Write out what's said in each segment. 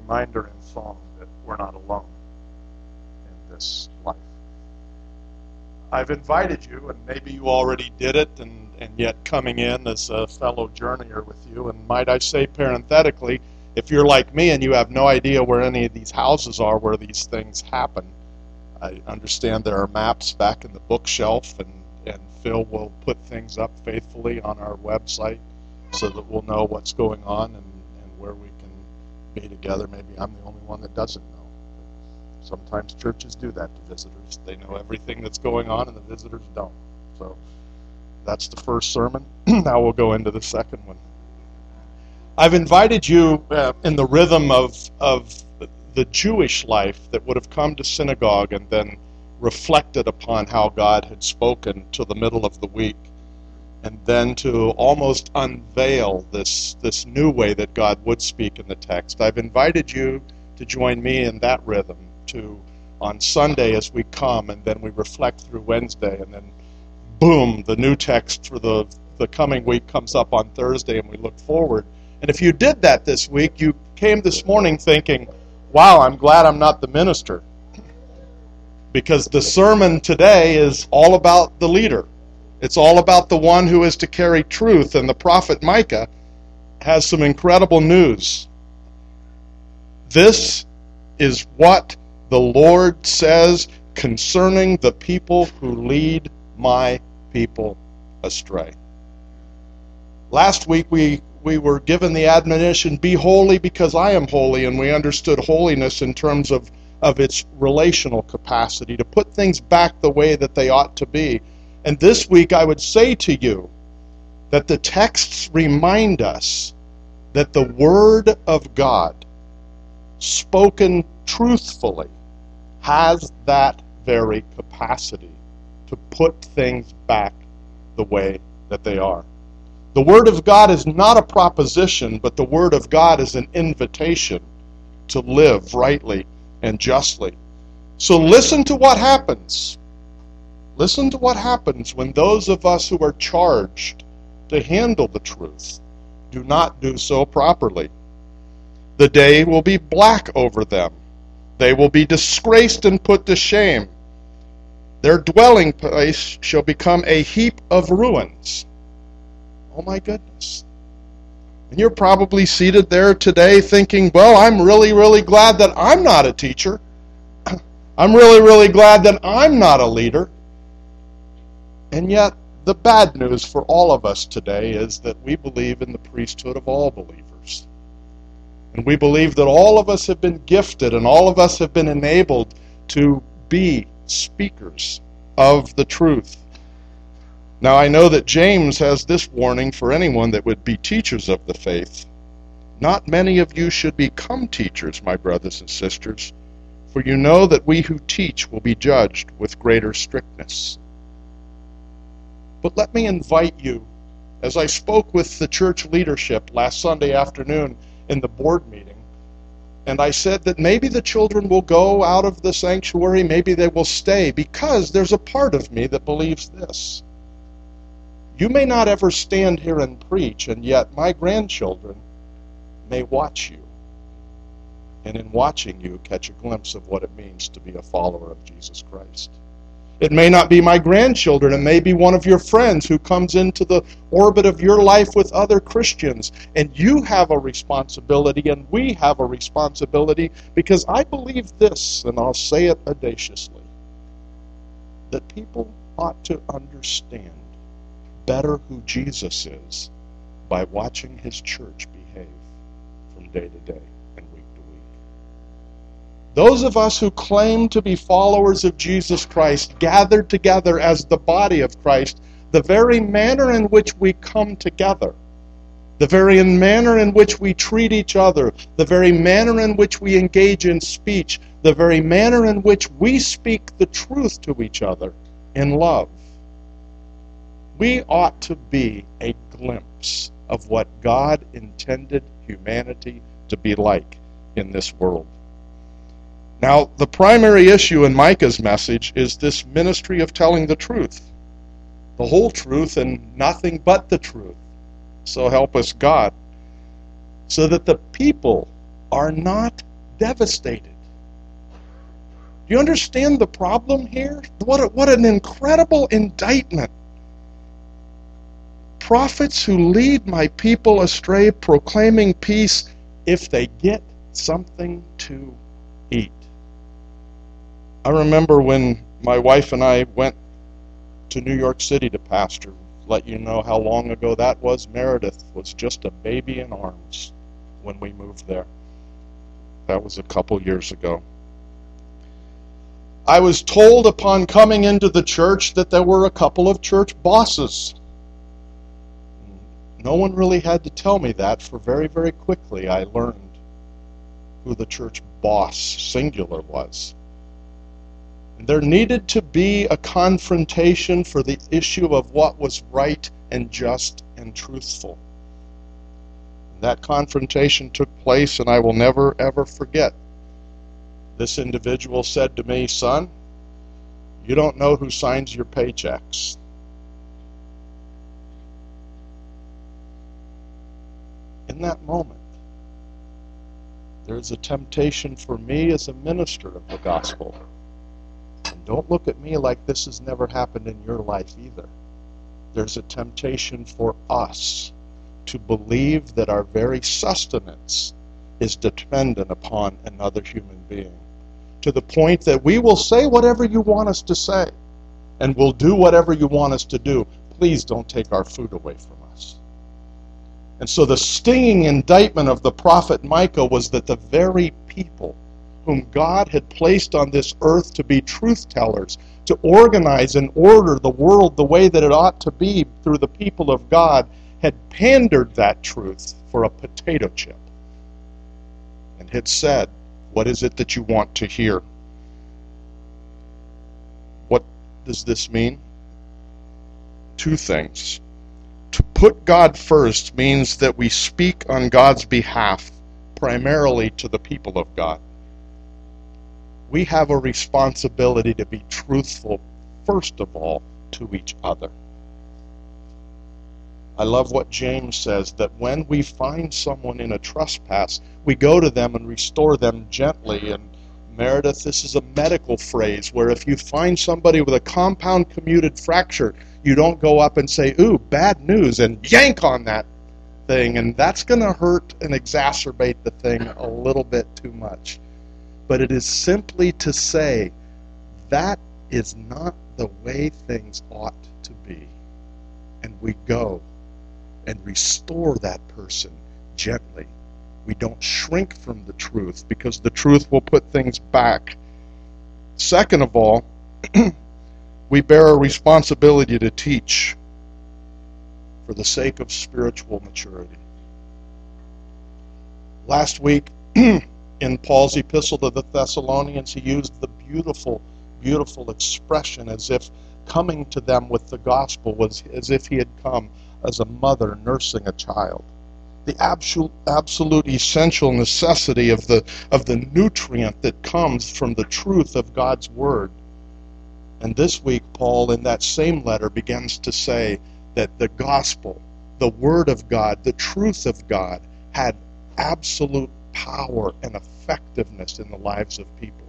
reminder in song that we're not alone in this life. I've invited you, and maybe you already did it, and yet coming in as a fellow journeyer with you. And might I say parenthetically, if you're like me and you have no idea where any of these houses are where these things happen, I understand there are maps back in the bookshelf, and Phil will put things up faithfully on our website so that we'll know what's going on and where we can be together. Maybe I'm the only one that doesn't know. Sometimes churches do that to visitors. They know everything that's going on and the visitors don't. So that's the first sermon. Now we'll go into the second one. I've invited you in the rhythm of the Jewish life that would have come to synagogue and then reflected upon how God had spoken to the middle of the week, and then to almost unveil this new way that God would speak in the text. I've invited you to join me in that rhythm, to on Sunday as we come, and then we reflect through Wednesday, and then boom, the new text for the coming week comes up on Thursday, and we look forward. And if you did that this week, you came this morning thinking, wow, I'm glad I'm not the minister, because the sermon today is all about the leader. It's all about the one who is to carry truth, and the prophet Micah has some incredible news. This is what the Lord says concerning the people who lead my people astray. Last week we were given the admonition, be holy because I am holy, and we understood holiness in terms of its relational capacity, to put things back the way that they ought to be. And this week I would say to you that the texts remind us that the Word of God, spoken truthfully, has that very capacity to put things back the way that they are. The Word of God is not a proposition, but the Word of God is an invitation to live rightly and justly. So listen to what happens. Listen to what happens when those of us who are charged to handle the truth do not do so properly. The day will be black over them. They will be disgraced and put to shame. Their dwelling place shall become a heap of ruins. Oh my goodness. And you're probably seated there today thinking, well, I'm really, really glad that I'm not a teacher. I'm really, really glad that I'm not a leader. And yet, the bad news for all of us today is that we believe in the priesthood of all believers. And we believe that all of us have been gifted and all of us have been enabled to be speakers of the truth. Now, I know that James has this warning for anyone that would be teachers of the faith. Not many of you should become teachers, my brothers and sisters, for you know that we who teach will be judged with greater strictness. But let me invite you, as I spoke with the church leadership last Sunday afternoon in the board meeting, and I said that maybe the children will go out of the sanctuary, maybe they will stay, because there's a part of me that believes this. You may not ever stand here and preach, and yet my grandchildren may watch you, and in watching you catch a glimpse of what it means to be a follower of Jesus Christ. It may not be my grandchildren. It may be one of your friends who comes into the orbit of your life with other Christians. And you have a responsibility, and we have a responsibility, because I believe this, and I'll say it audaciously, that people ought to understand better who Jesus is by watching his church behave from day to day and week to week. Those of us who claim to be followers of Jesus Christ, gathered together as the body of Christ, the very manner in which we come together, the very manner in which we treat each other, the very manner in which we engage in speech, the very manner in which we speak the truth to each other in love, we ought to be a glimpse of what God intended humanity to be like in this world. Now, the primary issue in Micah's message is this ministry of telling the truth. The whole truth and nothing but the truth. So help us God. So that the people are not devastated. Do you understand the problem here? What an incredible indictment. Prophets who lead my people astray, proclaiming peace if they get something to eat. I remember when my wife and I went to New York City to pastor. Let you know how long ago that was. Meredith was just a baby in arms when we moved there. That was a couple years ago. I was told upon coming into the church that there were a couple of church bosses. No one really had to tell me that, for very, very quickly I learned who the church boss, singular, was. And there needed to be a confrontation for the issue of what was right and just and truthful. And that confrontation took place, and I will never, ever forget. This individual said to me, "Son, you don't know who signs your paychecks." In that moment, there's a temptation for me as a minister of the gospel. And don't look at me like this has never happened in your life either. There's a temptation for us to believe that our very sustenance is dependent upon another human being, to the point that we will say whatever you want us to say, and we'll do whatever you want us to do. Please don't take our food away from us. And so the stinging indictment of the prophet Micah was that the very people whom God had placed on this earth to be truth tellers, to organize and order the world the way that it ought to be through the people of God, had pandered that truth for a potato chip and had said, "What is it that you want to hear?" What does this mean? Two things. To put God first means that we speak on God's behalf, primarily to the people of God. We have a responsibility to be truthful, first of all, to each other. I love what James says, that when we find someone in a trespass, we go to them and restore them gently. And Meredith, this is a medical phrase, where if you find somebody with a compound commuted fracture, you don't go up and say, "Ooh, bad news," and yank on that thing, and that's going to hurt and exacerbate the thing a little bit too much. But it is simply to say, that is not the way things ought to be. And we go and restore that person gently. We don't shrink from the truth, because the truth will put things back. Second of all, we bear a responsibility to teach for the sake of spiritual maturity. Last week, in Paul's epistle to the Thessalonians, he used the beautiful, beautiful expression as if coming to them with the gospel was as if he had come as a mother nursing a child. The absolute essential necessity of the nutrient that comes from the truth of God's word. And this week, Paul, in that same letter, begins to say that the gospel, the word of God, the truth of God, had absolute power and effectiveness in the lives of people.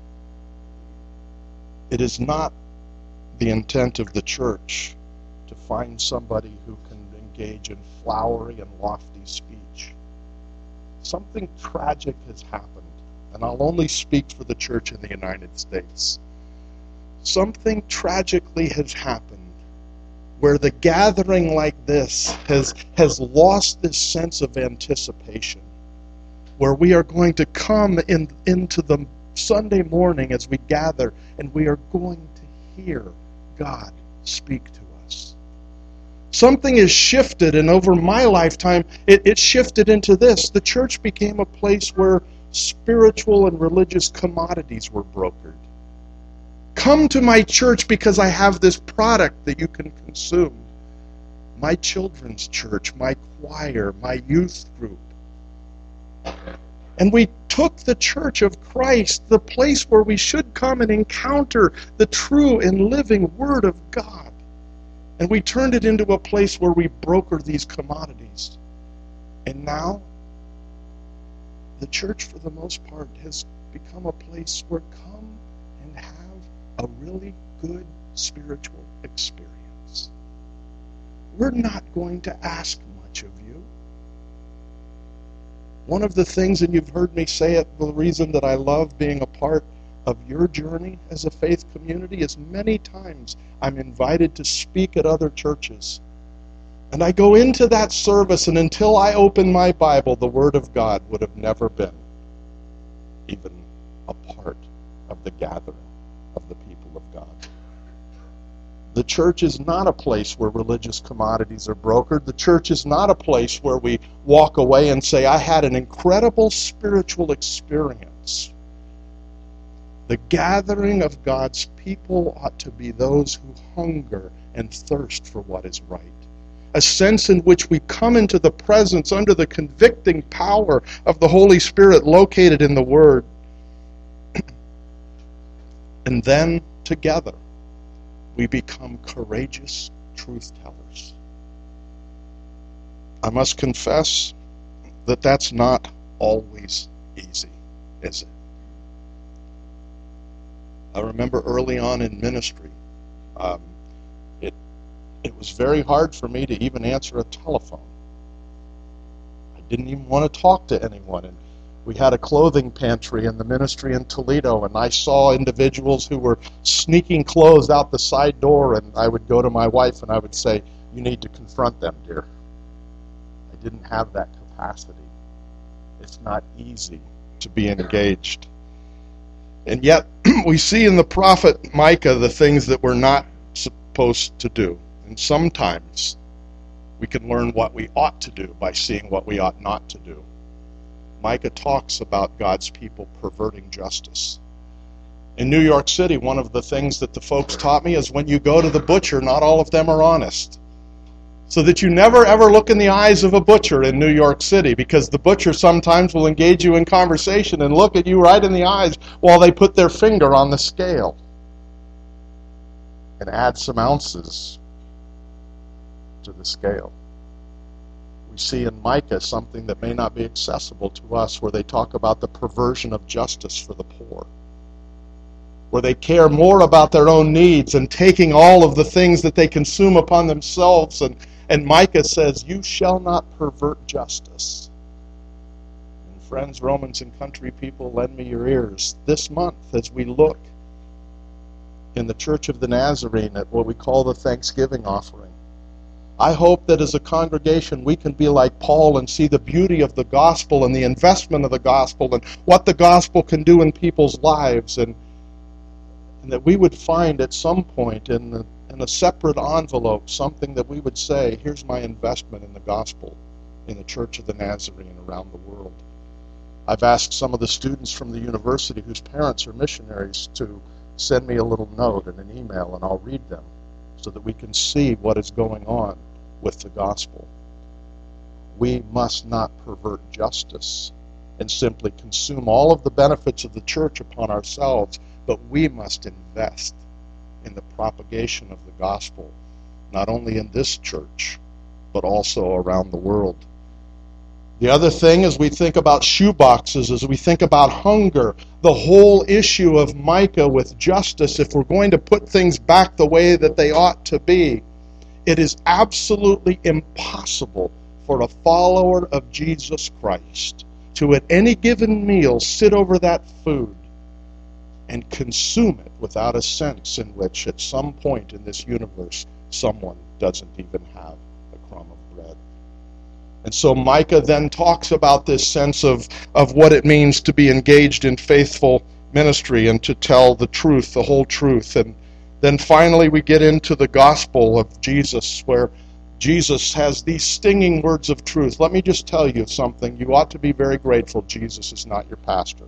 It is not the intent of the church to find somebody who can engage in flowery and lofty speech. Something tragic has happened, and I'll only speak for the church in the United States. Something tragically has happened where the gathering like this has lost this sense of anticipation, where we are going to come into the Sunday morning as we gather, and we are going to hear God speak to us. Something has shifted, and over my lifetime, it shifted into this. The church became a place where spiritual and religious commodities were brokered. Come to my church because I have this product that you can consume. My children's church, my choir, my youth group. And we took the church of Christ, the place where we should come and encounter the true and living Word of God, and we turned it into a place where we broker these commodities. And now, the church, for the most part, has become a place where come and have a really good spiritual experience. We're not going to ask much of you. One of the things, and you've heard me say it, the reason that I love being a part of your journey as a faith community is many times I'm invited to speak at other churches. And I go into that service, and until I open my Bible, the Word of God would have never been even a part of the gathering of the people of God. The church is not a place where religious commodities are brokered. The church is not a place where we walk away and say, I had an incredible spiritual experience. The gathering of God's people ought to be those who hunger and thirst for what is right. A sense in which we come into the presence under the convicting power of the Holy Spirit located in the Word. And then, together, we become courageous truth tellers. I must confess that that's not always easy, is it? I remember early on in ministry, it was very hard for me to even answer a telephone. I didn't even want to talk to anyone. And we had a clothing pantry in the ministry in Toledo, and I saw individuals who were sneaking clothes out the side door, and I would go to my wife and I would say, you need to confront them, dear. I didn't have that capacity. It's not easy to be engaged. And yet, we see in the prophet Micah the things that we're not supposed to do. And sometimes we can learn what we ought to do by seeing what we ought not to do. Micah talks about God's people perverting justice. In New York City, one of the things that the folks taught me is when you go to the butcher, not all of them are honest. So that you never ever look in the eyes of a butcher in New York City, because the butcher sometimes will engage you in conversation and look at you right in the eyes while they put their finger on the scale and add some ounces to the scale. We see in Micah something that may not be accessible to us, where they talk about the perversion of justice for the poor, where they care more about their own needs and taking all of the things that they consume upon themselves. And Micah says, you shall not pervert justice. And friends, Romans and country people, lend me your ears. This month, as we look in the Church of the Nazarene at what we call the Thanksgiving offering, I hope that as a congregation we can be like Paul and see the beauty of the gospel and the investment of the gospel and what the gospel can do in people's lives, and that we would find at some point in a separate envelope something that we would say, here's my investment in the gospel in the Church of the Nazarene around the world. I've asked some of the students from the university whose parents are missionaries to send me a little note and an email, and I'll read them so that we can see what is going on with the gospel. We must not pervert justice and simply consume all of the benefits of the church upon ourselves, but we must invest in the propagation of the gospel, not only in this church, but also around the world. The other thing, as we think about shoeboxes, as we think about hunger, the whole issue of Micah with justice, if we're going to put things back the way that they ought to be, it is absolutely impossible for a follower of Jesus Christ to at any given meal sit over that food and consume it without a sense in which at some point in this universe someone doesn't even have a crumb of bread. And so Micah then talks about this sense of what it means to be engaged in faithful ministry and to tell the truth, the whole truth. And then finally we get into the gospel of Jesus, where Jesus has these stinging words of truth. Let me just tell you something. You ought to be very grateful Jesus is not your pastor.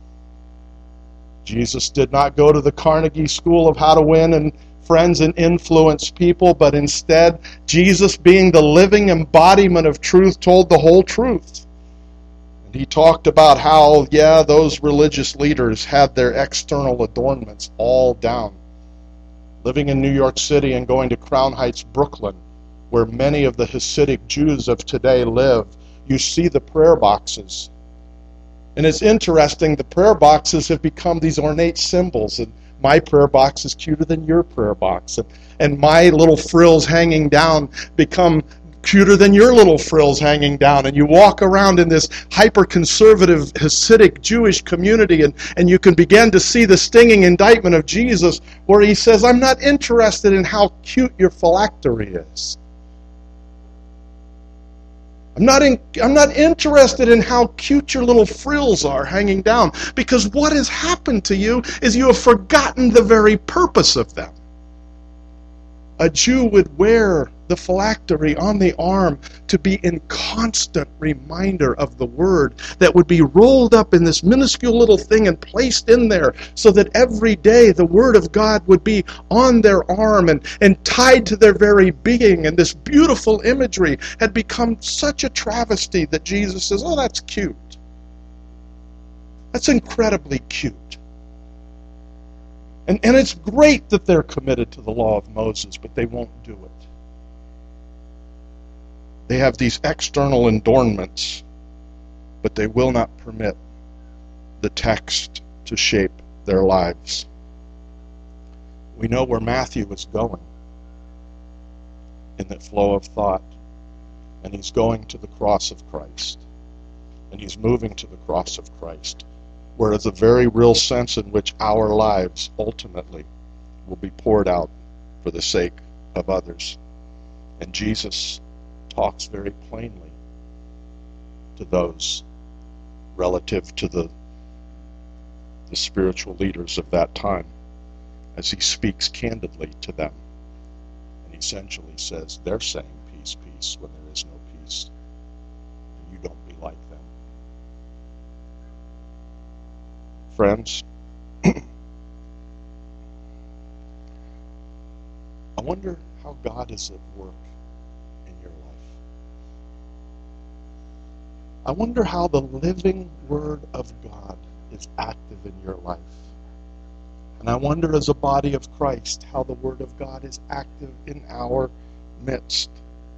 Jesus did not go to the Carnegie School of How to Win and Friends and influence people, but instead, Jesus, being the living embodiment of truth, told the whole truth. And he talked about how, those religious leaders had their external adornments all down. Living in New York City and going to Crown Heights, Brooklyn, where many of the Hasidic Jews of today live, you see the prayer boxes. And it's interesting, the prayer boxes have become these ornate symbols. And my prayer box is cuter than your prayer box. And my little frills hanging down become cuter than your little frills hanging down. And you walk around in this hyper-conservative Hasidic Jewish community, and you can begin to see the stinging indictment of Jesus where he says, I'm not interested in how cute your phylactery is. I'm not interested in how cute your little frills are hanging down, because what has happened to you is you have forgotten the very purpose of them. A Jew would wear the phylactery on the arm to be in constant reminder of the Word, that would be rolled up in this minuscule little thing and placed in there so that every day the Word of God would be on their arm and tied to their very being. And this beautiful imagery had become such a travesty that Jesus says, oh, that's cute. That's incredibly cute. And it's great that they're committed to the law of Moses, but they won't do it. They have these external adornments, but they will not permit the text to shape their lives. We know where Matthew is going in that flow of thought, and he's going to the cross of Christ, and he's moving to the cross of Christ, where there's a very real sense in which our lives ultimately will be poured out for the sake of others. And Jesus talks very plainly to those relative to the spiritual leaders of that time, as he speaks candidly to them. And essentially says, they're saying peace, peace, when there is no peace. And you don't be like them. Friends, I wonder how God is at work in your life. I wonder how the living Word of God is active in your life. And I wonder, as a body of Christ, how the Word of God is active in our midst.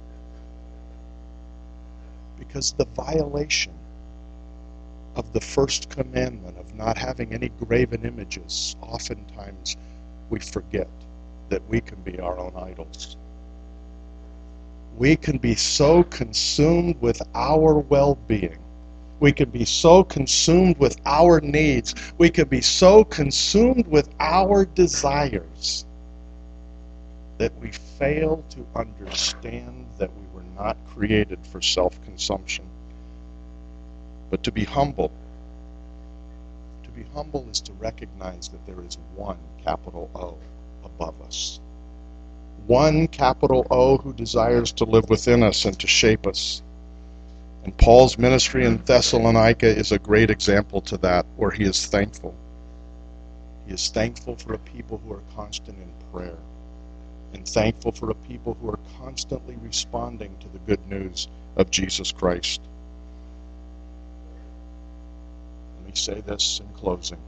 Because the violation of the first commandment of not having any graven images, oftentimes we forget that we can be our own idols. We can be so consumed with our well-being. We can be so consumed with our needs. We can be so consumed with our desires that we fail to understand that we were not created for self-consumption, but to be humble. To be humble is to recognize that there is one capital O above us. One capital O who desires to live within us and to shape us. And Paul's ministry in Thessalonica is a great example to that, where he is thankful. He is thankful for a people who are constant in prayer, and thankful for a people who are constantly responding to the good news of Jesus Christ. Let me say this in closing.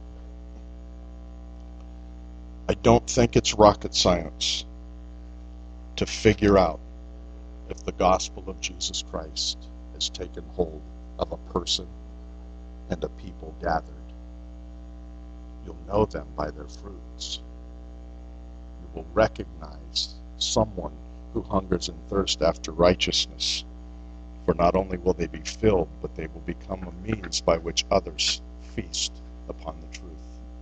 I don't think it's rocket science to figure out if the gospel of Jesus Christ has taken hold of a person and a people gathered. You'll know them by their fruits. You will recognize someone who hungers and thirsts after righteousness, for not only will they be filled, but they will become a means by which others feast upon the truth.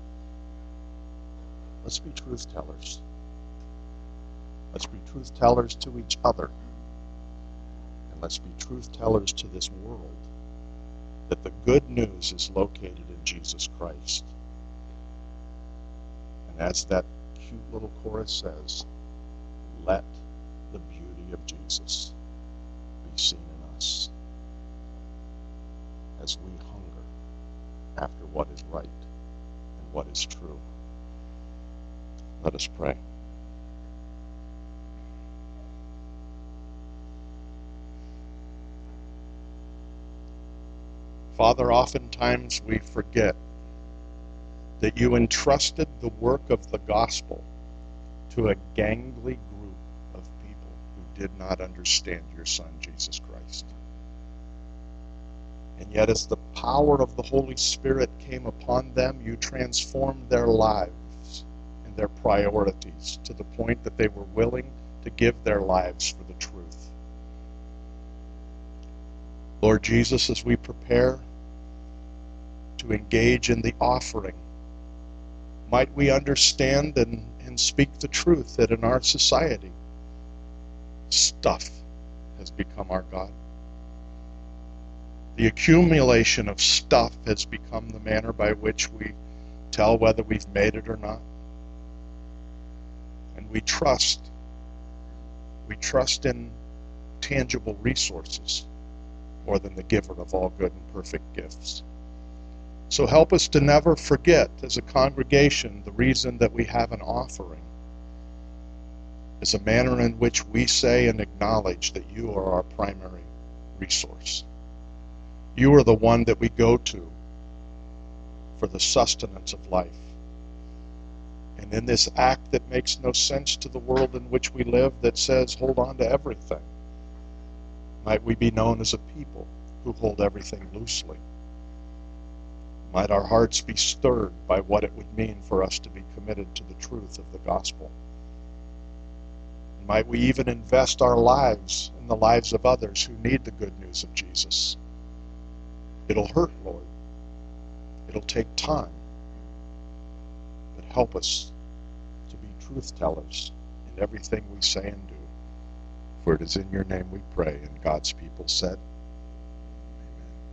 Let's be truth tellers. Let's be truth tellers to each other. And let's be truth tellers to this world, that the good news is located in Jesus Christ. And as that cute little chorus says, let the beauty of Jesus be seen in us as we hunger after what is right and what is true. Let us pray. Father, oftentimes we forget that you entrusted the work of the gospel to a gangly group of people who did not understand your Son, Jesus Christ. And yet as the power of the Holy Spirit came upon them, you transformed their lives and their priorities to the point that they were willing to give their lives for the truth. Lord Jesus, as we prepare to engage in the offering, might we understand and speak the truth that in our society, stuff has become our God. The accumulation of stuff has become the manner by which we tell whether we've made it or not. And we trust in tangible resources more than the giver of all good and perfect gifts. So help us to never forget as a congregation the reason that we have an offering is a manner in which we say and acknowledge that you are our primary resource. You are the one that we go to for the sustenance of life. And in this act that makes no sense to the world in which we live, that says hold on to everything, might we be known as a people who hold everything loosely. Might our hearts be stirred by what it would mean for us to be committed to the truth of the gospel. And might we even invest our lives in the lives of others who need the good news of Jesus. It'll hurt, Lord. It'll take time. But help us to be truth tellers in everything we say and do. For it is in your name we pray, and God's people said,